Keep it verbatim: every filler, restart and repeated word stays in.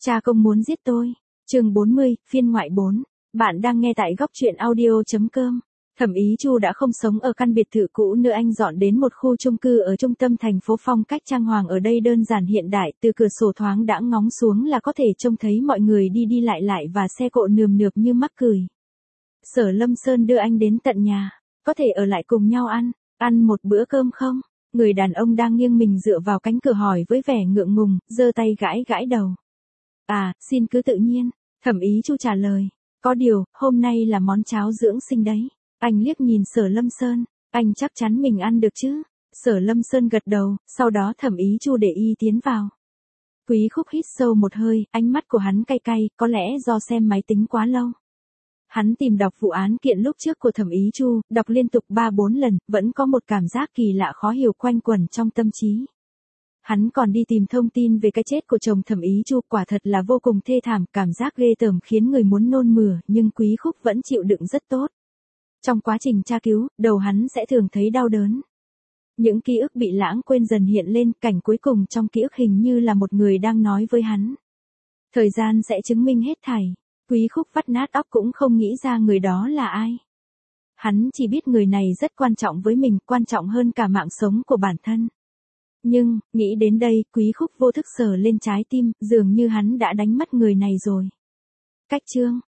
Cha công muốn giết tôi. Chương bốn mươi, phiên ngoại bốn. Bạn đang nghe tại góc truyện audio chấm com. Thẩm Ý Chu đã không sống ở căn biệt thự cũ nữa, anh dọn đến một khu chung cư ở trung tâm thành phố, phong cách trang hoàng ở đây đơn giản hiện đại, từ cửa sổ thoáng đãng ngóng xuống là có thể trông thấy mọi người đi đi lại lại và xe cộ nườm nượp như mắc cười. Sở Lâm Sơn đưa anh đến tận nhà, có thể ở lại cùng nhau ăn, ăn một bữa cơm không? Người đàn ông đang nghiêng mình dựa vào cánh cửa hỏi với vẻ ngượng ngùng, giơ tay gãi gãi đầu. À, xin cứ tự nhiên, Thẩm Ý Chu trả lời. Có điều, hôm nay là món cháo dưỡng sinh đấy. Anh liếc nhìn Sở Lâm Sơn, anh chắc chắn mình ăn được chứ? Sở Lâm Sơn gật đầu, sau đó Thẩm Ý Chu để y tiến vào. Quý Khúc hít sâu một hơi, ánh mắt của hắn cay cay, có lẽ do xem máy tính quá lâu. Hắn tìm đọc vụ án kiện lúc trước của Thẩm Ý Chu, đọc liên tục ba bốn lần, vẫn có một cảm giác kỳ lạ khó hiểu quanh quẩn trong tâm trí. Hắn còn đi tìm thông tin về cái chết của chồng Thẩm Ý Chu, quả thật là vô cùng thê thảm, cảm giác ghê tởm khiến người muốn nôn mửa, nhưng Quý Khúc vẫn chịu đựng rất tốt. Trong quá trình tra cứu, đầu hắn sẽ thường thấy đau đớn. Những ký ức bị lãng quên dần hiện lên, cảnh cuối cùng trong ký ức hình như là một người đang nói với hắn. Thời gian sẽ chứng minh hết thảy. Quý Khúc vắt nát óc cũng không nghĩ ra người đó là ai. Hắn chỉ biết người này rất quan trọng với mình, quan trọng hơn cả mạng sống của bản thân. Nhưng, nghĩ đến đây, Quý Khúc vô thức sờ lên trái tim, dường như hắn đã đánh mất người này rồi. Cách chương,